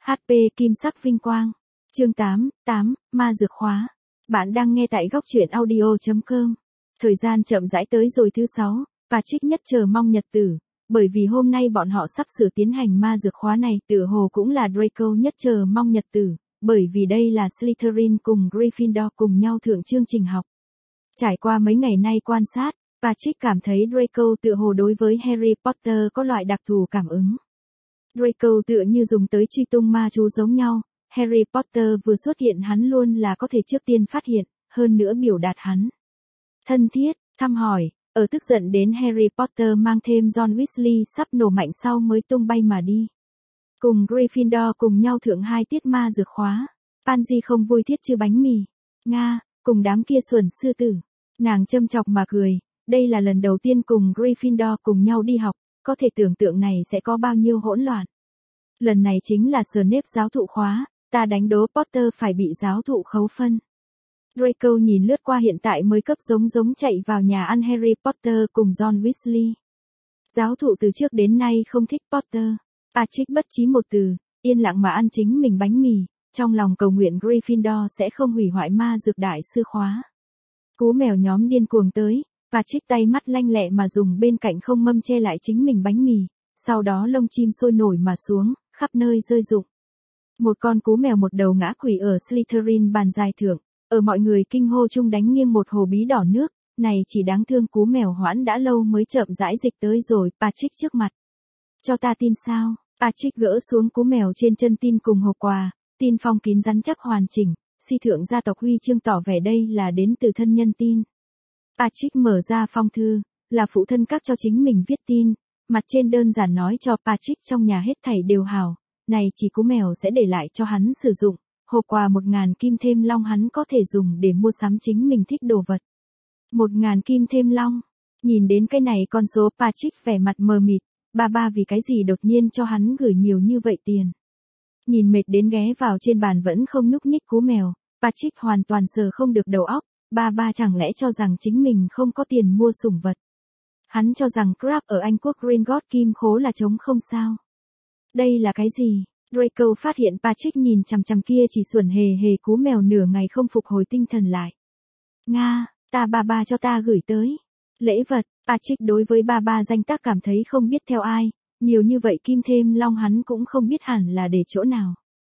HP Kim sắc vinh quang. Chương 8, ma dược khóa. Bạn đang nghe tại góc truyện audio.com. Thời gian chậm rãi tới rồi thứ 6, Patrick nhất chờ mong nhật tử, bởi vì hôm nay bọn họ sắp sửa tiến hành ma dược khóa này, tựa hồ cũng là Draco nhất chờ mong nhật tử, bởi vì đây là Slytherin cùng Gryffindor cùng nhau thượng chương trình học. Trải qua mấy ngày nay quan sát, Patrick cảm thấy Draco tựa hồ đối với Harry Potter có loại đặc thù cảm ứng. Draco tựa như dùng tới truy tung ma chú giống nhau, Harry Potter vừa xuất hiện hắn luôn là có thể trước tiên phát hiện, hơn nữa biểu đạt hắn. Thân thiết, thăm hỏi, ở tức giận đến Harry Potter mang thêm John Weasley sắp nổ mạnh sau mới tung bay mà đi. Cùng Gryffindor cùng nhau thượng 2 tiết ma dược khóa. Pansy không vui thiết chứ bánh mì. Nga, cùng đám kia xuẩn sư tử. Nàng châm chọc mà cười, đây là lần đầu tiên cùng Gryffindor cùng nhau đi học, có thể tưởng tượng này sẽ có bao nhiêu hỗn loạn. Lần này chính là Snape giáo thụ khóa, ta đánh đố Potter phải bị giáo thụ khấu phân. Draco nhìn lướt qua hiện tại mới cấp giống chạy vào nhà ăn Harry Potter cùng John Weasley. Giáo thụ từ trước đến nay không thích Potter. Patrick bất trí một từ, yên lặng mà ăn chính mình bánh mì, trong lòng cầu nguyện Gryffindor sẽ không hủy hoại ma dược đại sư khóa. Cú mèo nhóm điên cuồng tới, Patrick tay mắt lanh lẹ mà dùng bên cạnh không mâm che lại chính mình bánh mì, sau đó lông chim sôi nổi mà xuống, khắp nơi rơi rụng. Một con cú mèo một đầu ngã quỵ ở Slytherin bàn dài thượng, ở mọi người kinh hô chung đánh nghiêng một hồ bí đỏ nước, này chỉ đáng thương cú mèo hoãn đã lâu mới chậm rãi dịch tới rồi Patrick trước mặt. Cho ta tin sao? Patrick gỡ xuống cú mèo trên chân tin cùng hộp quà, tin phong kín rắn chắc hoàn chỉnh, si thượng gia tộc huy chương tỏ vẻ đây là đến từ thân nhân tin. Patrick mở ra phong thư, là phụ thân các cho chính mình viết tin, mặt trên đơn giản nói cho Patrick trong nhà hết thảy đều hảo, này chỉ cú mèo sẽ để lại cho hắn sử dụng, hộp quà 1.000 kim thêm long hắn có thể dùng để mua sắm chính mình thích đồ vật. 1.000 kim thêm long, nhìn đến cái này con số Patrick vẻ mặt mờ mịt, ba vì cái gì đột nhiên cho hắn gửi nhiều như vậy tiền. Nhìn mệt đến ghé vào trên bàn vẫn không nhúc nhích cú mèo, Patrick hoàn toàn sờ không được đầu óc, ba chẳng lẽ cho rằng chính mình không có tiền mua sủng vật. Hắn cho rằng Crabbe ở Anh quốc Gringotts kim khố là trống không sao. Đây là cái gì? Draco phát hiện Patrick nhìn chằm chằm kia chỉ xuẩn hề cú mèo nửa ngày không phục hồi tinh thần lại. Nga, ta ba cho ta gửi tới. Lễ vật, Patrick đối với ba danh tác cảm thấy không biết theo ai, nhiều như vậy kim thêm long hắn cũng không biết hẳn là để chỗ nào.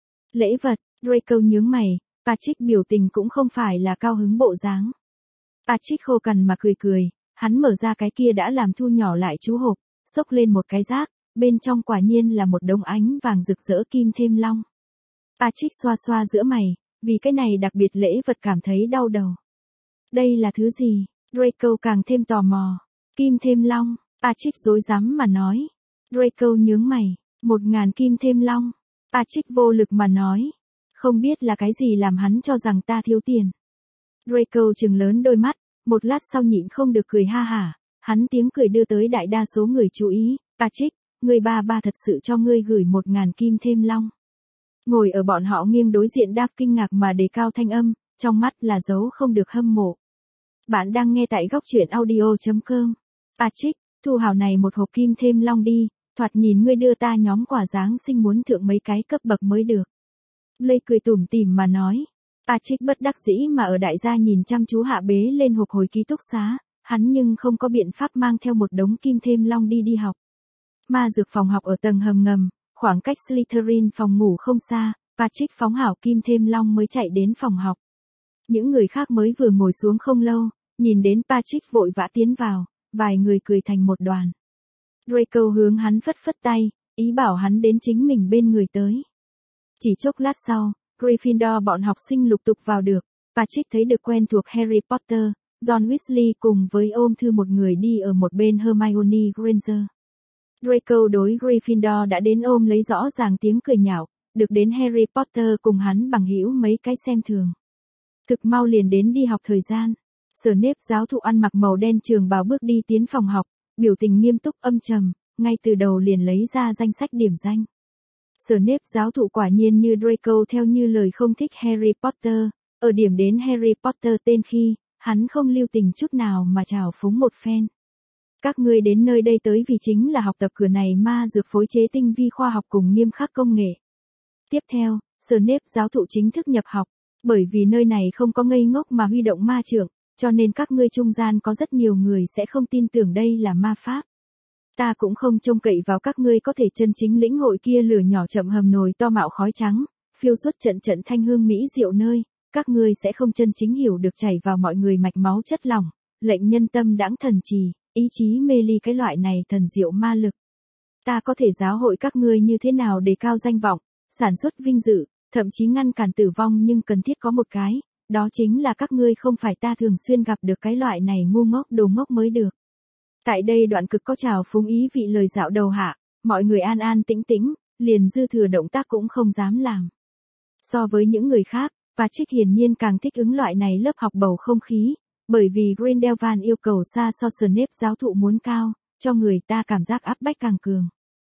Lễ vật, Draco nhướng mày, Patrick biểu tình cũng không phải là cao hứng bộ dáng. Patrick khô cằn mà cười, hắn mở ra cái kia đã làm thu nhỏ lại chú hộp, xốc lên một cái rác, bên trong quả nhiên là một đống ánh vàng rực rỡ kim thêm long. Patrick xoa giữa mày, vì cái này đặc biệt lễ vật cảm thấy đau đầu. Đây là thứ gì? Draco càng thêm tò mò. Kim thêm long, Patrick rối rắm mà nói. Draco nhướng mày, 1.000 kim thêm long. Patrick vô lực mà nói. Không biết là cái gì làm hắn cho rằng ta thiếu tiền. Draco trừng lớn đôi mắt, một lát sau nhịn không được cười ha hả, hắn tiếng cười đưa tới đại đa số người chú ý. Patrick, người ba thật sự cho ngươi gửi 1.000 kim thêm long. Ngồi ở bọn họ nghiêng đối diện đáp kinh ngạc mà đề cao thanh âm, trong mắt là dấu không được hâm mộ. Bạn đang nghe tại góc truyện audio.com. Patrick, thu hào này một hộp kim thêm long đi, thoạt nhìn ngươi đưa ta nhóm quà Giáng sinh muốn thượng mấy cái cấp bậc mới được. Lê cười tủm tỉm mà nói. Patrick bất đắc dĩ mà ở đại gia nhìn chăm chú hạ bế lên hộp hồi ký túc xá, hắn nhưng không có biện pháp mang theo một đống kim thêm long đi học. Ma dược phòng học ở tầng hầm ngầm, khoảng cách Slytherin phòng ngủ không xa, Patrick phóng hảo kim thêm long mới chạy đến phòng học. Những người khác mới vừa ngồi xuống không lâu, nhìn đến Patrick vội vã tiến vào, vài người cười thành một đoàn. Draco hướng hắn phất tay, ý bảo hắn đến chính mình bên người tới. Chỉ chốc lát sau, Gryffindor bọn học sinh lục tục vào được, Patrick thấy được quen thuộc Harry Potter, John Weasley cùng với ôm thư một người đi ở một bên Hermione Granger. Draco đối Gryffindor đã đến ôm lấy rõ ràng tiếng cười nhạo, được đến Harry Potter cùng hắn bằng hữu mấy cái xem thường. Thực mau liền đến đi học thời gian. Snape giáo thụ ăn mặc màu đen trường bào bước đi tiến phòng học, biểu tình nghiêm túc âm trầm, ngay từ đầu liền lấy ra danh sách điểm danh. Snape giáo thụ quả nhiên như Draco theo như lời không thích Harry Potter, ở điểm đến Harry Potter tên khi, hắn không lưu tình chút nào mà trào phúng một phen. Các ngươi đến nơi đây tới vì chính là học tập cửa này ma dược phối chế tinh vi khoa học cùng nghiêm khắc công nghệ. Tiếp theo, Snape giáo thụ chính thức nhập học. Bởi vì nơi này không có ngây ngốc mà huy động ma trượng, cho nên các ngươi trung gian có rất nhiều người sẽ không tin tưởng đây là ma pháp. Ta cũng không trông cậy vào các ngươi có thể chân chính lĩnh hội kia lửa nhỏ chậm hầm nồi to mạo khói trắng, phiêu xuất trận trận thanh hương mỹ diệu nơi, các ngươi sẽ không chân chính hiểu được chảy vào mọi người mạch máu chất lỏng, lệnh nhân tâm đãng thần trì, ý chí mê ly cái loại này thần diệu ma lực. Ta có thể giáo hội các ngươi như thế nào đề cao danh vọng, sản xuất vinh dự, thậm chí ngăn cản tử vong, nhưng cần thiết có một cái, đó chính là các ngươi không phải ta thường xuyên gặp được cái loại này ngu ngốc đồ ngốc mới được. Tại đây đoạn cực có trào phúng ý vị lời dạo đầu hạ, mọi người an an tĩnh tĩnh, liền dư thừa động tác cũng không dám làm. So với những người khác, Patrick hiển nhiên càng thích ứng loại này lớp học bầu không khí, bởi vì Grindelwald yêu cầu xa so Snape giáo thụ muốn cao, cho người ta cảm giác áp bách càng cường.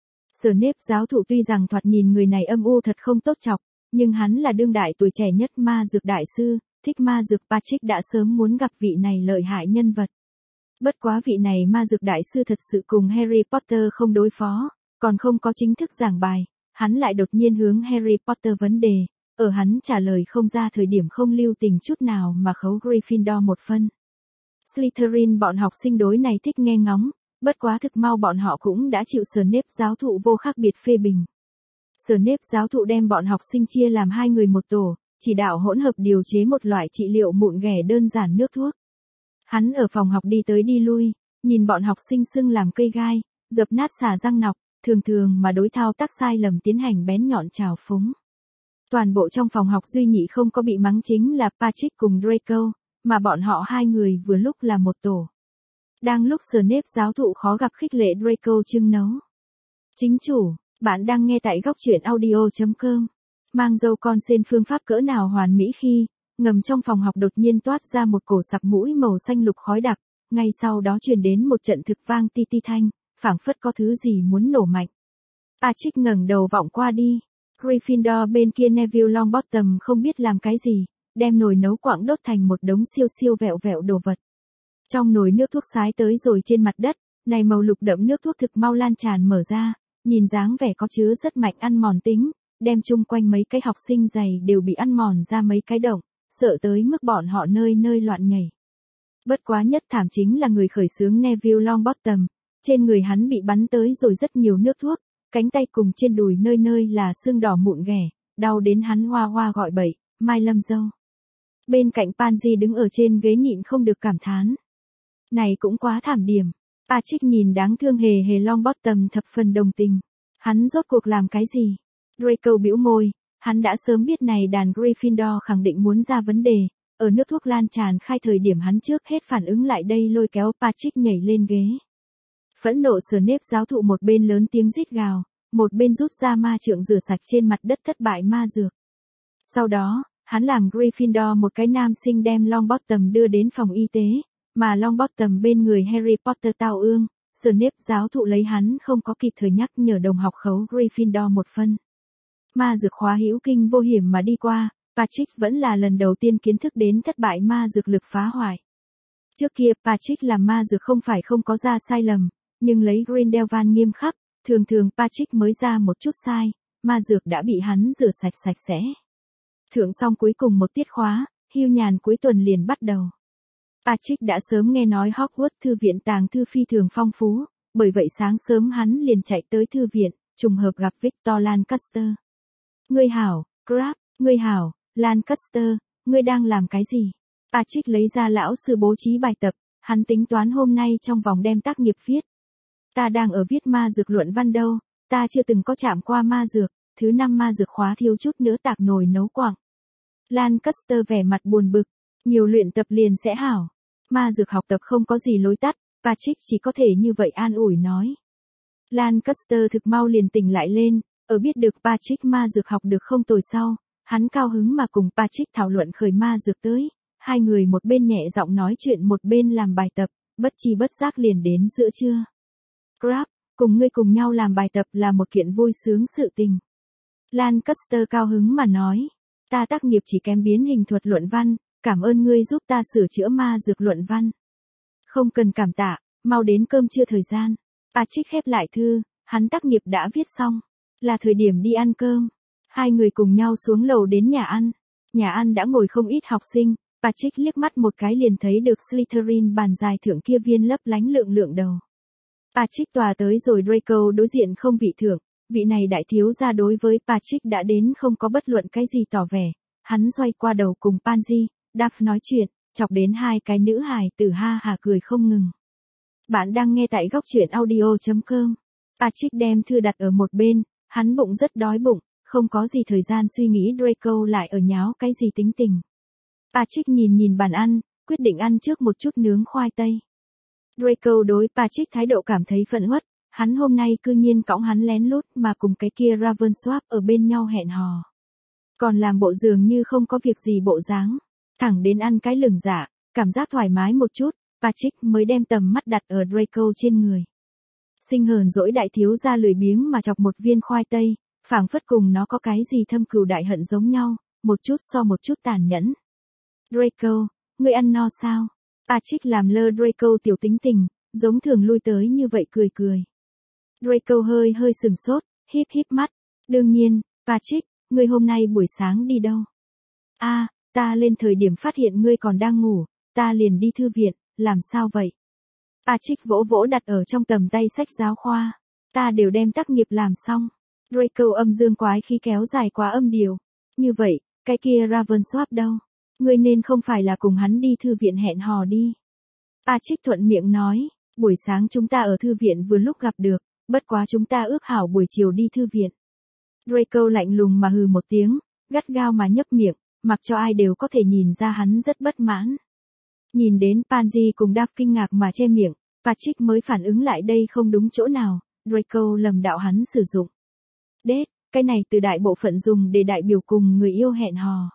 Snape giáo thụ tuy rằng thoạt nhìn người này âm u thật không tốt chọc, nhưng hắn là đương đại tuổi trẻ nhất ma dược đại sư, thích ma dược. Patrick đã sớm muốn gặp vị này lợi hại nhân vật. Bất quá vị này ma dược đại sư thật sự cùng Harry Potter không đối phó, còn không có chính thức giảng bài, hắn lại đột nhiên hướng Harry Potter vấn đề, ở hắn trả lời không ra thời điểm không lưu tình chút nào mà khấu Gryffindor một phân. Slytherin bọn học sinh đối này thích nghe ngóng, bất quá thực mau bọn họ cũng đã chịu Snape giáo thụ vô khác biệt phê bình. Snape giáo thụ đem bọn học sinh chia làm 2 người một tổ, chỉ đạo hỗn hợp điều chế một loại trị liệu mụn ghẻ đơn giản nước thuốc. Hắn ở phòng học đi tới đi lui, nhìn bọn học sinh sưng làm cây gai, dập nát xà răng nọc, thường mà đối thao tác sai lầm tiến hành bén nhọn trào phúng. Toàn bộ trong phòng học duy nhị không có bị mắng chính là Patrick cùng Draco, mà bọn họ 2 người vừa lúc là một tổ. Đang lúc Snape giáo thụ khó gặp khích lệ Draco trưng nấu. Chính chủ, bạn đang nghe tại góc truyện audio.com. Mang dâu con sen phương pháp cỡ nào hoàn mỹ khi, ngầm trong phòng học đột nhiên toát ra một cổ sặc mũi màu xanh lục khói đặc, ngay sau đó truyền đến một trận thực vang ti ti thanh, phảng phất có thứ gì muốn nổ mạnh. Patrick ngẩng đầu vọng qua đi. Gryffindor bên kia Neville Longbottom không biết làm cái gì, đem nồi nấu quặng đốt thành một đống siêu vẹo vẹo đồ vật. Trong nồi nước thuốc sái tới rồi trên mặt đất, này màu lục đậm nước thuốc thực mau lan tràn mở ra, nhìn dáng vẻ có chứa rất mạnh ăn mòn tính, đem chung quanh mấy cái học sinh giày đều bị ăn mòn ra mấy cái động, sợ tới mức bọn họ nơi nơi loạn nhảy. Bất quá nhất thảm chính là người khởi xướng Neville Longbottom, trên người hắn bị bắn tới rồi rất nhiều nước thuốc, cánh tay cùng trên đùi nơi nơi là xương đỏ mụn ghẻ, đau đến hắn hoa hoa gọi bậy, Mai Lâm dâu. Bên cạnh Pansy đứng ở trên ghế nhịn không được cảm thán. Này cũng quá thảm điểm. Patrick nhìn đáng thương hề Longbottom thập phần đồng tình. Hắn rốt cuộc làm cái gì? Draco bĩu môi, hắn đã sớm biết này đàn Gryffindor khẳng định muốn ra vấn đề, ở nước thuốc lan tràn khai thời điểm hắn trước hết phản ứng lại đây lôi kéo Patrick nhảy lên ghế. Phẫn nộ Snape giáo thụ một bên lớn tiếng rít gào, một bên rút ra ma trượng rửa sạch trên mặt đất thất bại ma dược. Sau đó, hắn làm Gryffindor một cái nam sinh đem Longbottom đưa đến phòng y tế, mà Longbottom bên người Harry Potter tao ương, Snape giáo thụ lấy hắn không có kịp thời nhắc nhở đồng học khấu Gryffindor một phân. Ma dược khóa hữu kinh vô hiểm mà đi qua, Patrick vẫn là lần đầu tiên kiến thức đến thất bại ma dược lực phá hoại. Trước kia Patrick làm ma dược không phải không có ra sai lầm, nhưng lấy Grindelwald nghiêm khắc, thường Patrick mới ra một chút sai, ma dược đã bị hắn rửa sạch sẽ. Thượng xong cuối cùng một tiết khóa, hưu nhàn cuối tuần liền bắt đầu. Patrick đã sớm nghe nói Hogwarts thư viện tàng thư phi thường phong phú, bởi vậy sáng sớm hắn liền chạy tới thư viện, trùng hợp gặp Victor Lancaster. Ngươi hảo, Crabbe, ngươi hảo, Lancaster, ngươi đang làm cái gì? Patrick lấy ra lão sư bố trí bài tập, hắn tính toán hôm nay trong vòng đem tác nghiệp viết. Ta đang ở viết ma dược luận văn đâu, ta chưa từng có chạm qua ma dược, thứ 5 ma dược khóa thiếu chút nữa tạc nồi nấu quặng. Lancaster vẻ mặt buồn bực, nhiều luyện tập liền sẽ hảo. Ma dược học tập không có gì lối tắt, Patrick chỉ có thể như vậy an ủi nói. Lancaster thực mau liền tỉnh lại lên, ở biết được Patrick ma dược học được không tồi sau, hắn cao hứng mà cùng Patrick thảo luận khởi ma dược tới, 2 người một bên nhẹ giọng nói chuyện một bên làm bài tập, bất chi bất giác liền đến giữa trưa. Crabbe, cùng ngươi cùng nhau làm bài tập là một kiện vui sướng sự tình. Lancaster cao hứng mà nói, ta tác nghiệp chỉ kém biến hình thuật luận văn, cảm ơn ngươi giúp ta sửa chữa ma dược luận văn. Không cần cảm tạ, mau đến cơm trưa thời gian. Patrick khép lại thư, hắn tác nghiệp đã viết xong, là thời điểm đi ăn cơm. Hai người cùng nhau xuống lầu đến nhà ăn. Nhà ăn đã ngồi không ít học sinh, Patrick liếc mắt một cái liền thấy được Slytherin bàn dài thượng kia viên lấp lánh lượng lượng đầu. Patrick tòa tới rồi Draco đối diện không vị thượng, vị này đại thiếu gia đối với Patrick đã đến không có bất luận cái gì tỏ vẻ, hắn xoay qua đầu cùng Pansy, Duff nói chuyện, chọc đến hai cái nữ hài tử ha hả cười không ngừng. Bạn đang nghe tại góc truyện audio.com. Patrick đem thư đặt ở một bên, hắn bụng rất đói bụng, không có gì thời gian suy nghĩ Draco lại ở nháo cái gì tính tình. Patrick nhìn bàn ăn, quyết định ăn trước một chút nướng khoai tây. Draco đối Patrick thái độ cảm thấy phẫn uất, hắn hôm nay cư nhiên cõng hắn lén lút mà cùng cái kia Ravensworth ở bên nhau hẹn hò. Còn làm bộ dường như không có việc gì bộ dáng, thẳng đến ăn cái lửng dạ, cảm giác thoải mái một chút, Patrick mới đem tầm mắt đặt ở Draco trên người. Sinh hờn dỗi đại thiếu gia lười biếng mà chọc một viên khoai tây, phảng phất cùng nó có cái gì thâm cừu đại hận giống nhau, một chút so một chút tàn nhẫn. Draco, ngươi ăn no sao? Patrick làm lơ Draco tiểu tính tình, giống thường lui tới như vậy cười cười. Draco hơi sừng sốt, híp mắt. Đương nhiên, Patrick, ngươi hôm nay buổi sáng đi đâu? Ta lên thời điểm phát hiện ngươi còn đang ngủ, ta liền đi thư viện, làm sao vậy? Patrick vỗ vỗ đặt ở trong tầm tay sách giáo khoa. Ta đều đem tác nghiệp làm xong. Draco âm dương quái khi kéo dài quá âm điều. Như vậy, cái kia Ravensworth đâu? Ngươi nên không phải là cùng hắn đi thư viện hẹn hò đi. Patrick thuận miệng nói, buổi sáng chúng ta ở thư viện vừa lúc gặp được, bất quá chúng ta ước hảo buổi chiều đi thư viện. Draco lạnh lùng mà hừ một tiếng, gắt gao mà nhấp miệng, mặc cho ai đều có thể nhìn ra hắn rất bất mãn. Nhìn đến Pansy cùng Duff kinh ngạc mà che miệng, Patrick mới phản ứng lại đây không đúng chỗ nào, Draco lầm đạo hắn sử dụng. Đết, cái này từ đại bộ phận dùng để đại biểu cùng người yêu hẹn hò.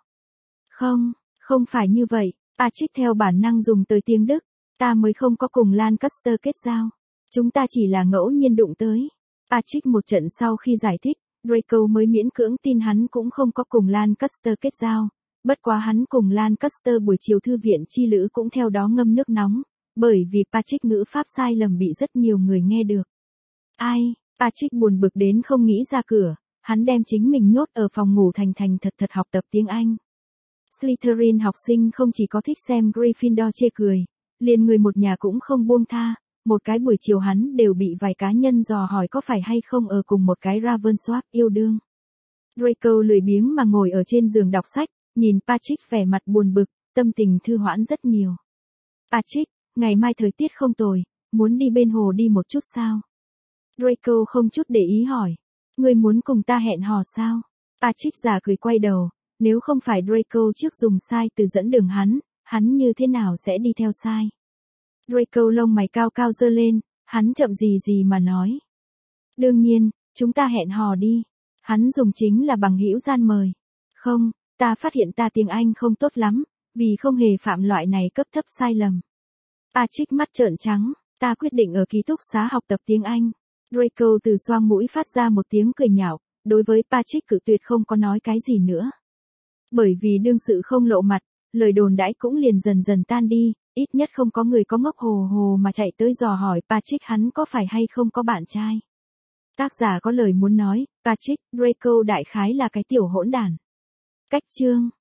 Không phải như vậy, Patrick theo bản năng dùng tới tiếng Đức, ta mới không có cùng Lancaster kết giao. Chúng ta chỉ là ngẫu nhiên đụng tới. Patrick một trận sau khi giải thích, Draco mới miễn cưỡng tin hắn cũng không có cùng Lancaster kết giao. Bất quá hắn cùng Lancaster buổi chiều thư viện chi lữ cũng theo đó ngâm nước nóng, bởi vì Patrick ngữ pháp sai lầm bị rất nhiều người nghe được. Patrick buồn bực đến không nghĩ ra cửa, hắn đem chính mình nhốt ở phòng ngủ thành thật học tập tiếng Anh. Slytherin học sinh không chỉ có thích xem Gryffindor chê cười, liền người một nhà cũng không buông tha, một cái buổi chiều hắn đều bị vài cá nhân dò hỏi có phải hay không ở cùng một cái Ravensworth yêu đương. Draco lười biếng mà ngồi ở trên giường đọc sách, nhìn Patrick vẻ mặt buồn bực, tâm tình thư hoãn rất nhiều. Patrick, ngày mai thời tiết không tồi, muốn đi bên hồ đi một chút sao? Draco không chút để ý hỏi. Ngươi muốn cùng ta hẹn hò sao? Patrick giả cười quay đầu, nếu không phải Draco trước dùng sai từ dẫn đường hắn như thế nào sẽ đi theo sai? Draco lông mày cao giơ lên, hắn chậm gì mà nói. Đương nhiên, chúng ta hẹn hò đi. Hắn dùng chính là bằng hữu gian mời. Không, ta phát hiện ta tiếng Anh không tốt lắm, vì không hề phạm loại này cấp thấp sai lầm. Patrick mắt trợn trắng, ta quyết định ở ký túc xá học tập tiếng Anh. Draco từ xoang mũi phát ra một tiếng cười nhạo, đối với Patrick cự tuyệt không có nói cái gì nữa. Bởi vì đương sự không lộ mặt, lời đồn đãi cũng liền dần tan đi, ít nhất không có người có ngốc hồ mà chạy tới dò hỏi Patrick hắn có phải hay không có bạn trai. Tác giả có lời muốn nói, Patrick, Draco đại khái là cái tiểu hỗn đản. Cách chương